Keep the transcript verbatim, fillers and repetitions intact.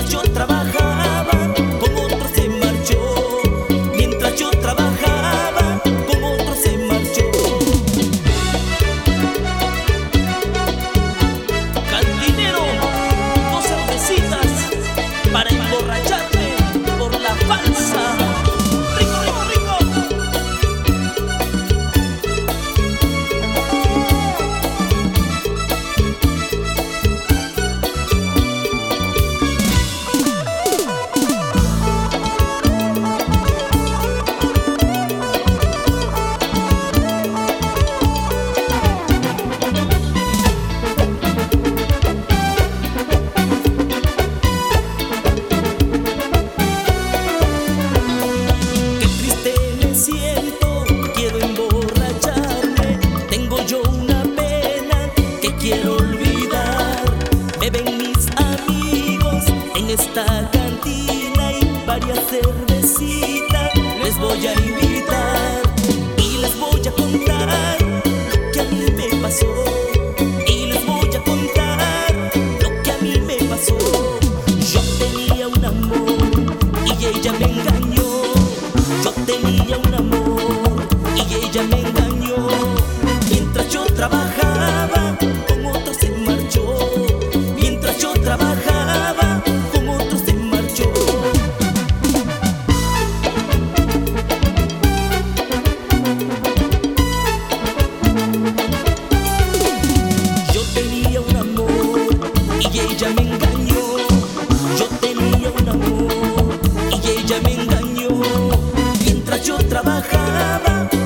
yo trabajaba, con otro se marchó. Mientras yo trabajaba, con otro se marchó. Cantinero, dos cervecitas para emborracharte por la falsa. Rico, rico, rico. Siento, quiero emborracharme, tengo yo una pena que quiero olvidar. Beben mis amigos en esta cantina y varias cervecitas les voy a invitar y les voy a contar lo que a mí me pasó. Y les voy a contar lo que a mí me pasó. Yo tenía un amor y ella me engañó. Yo tenía un amor y ella me engañó. Mientras yo trabajaba, con otro se marchó. Mientras yo trabajaba, con otro se marchó. Yo tenía un amor y ella me engañó. Yo tenía un amor y ella me engañó. Mientras yo trabajaba,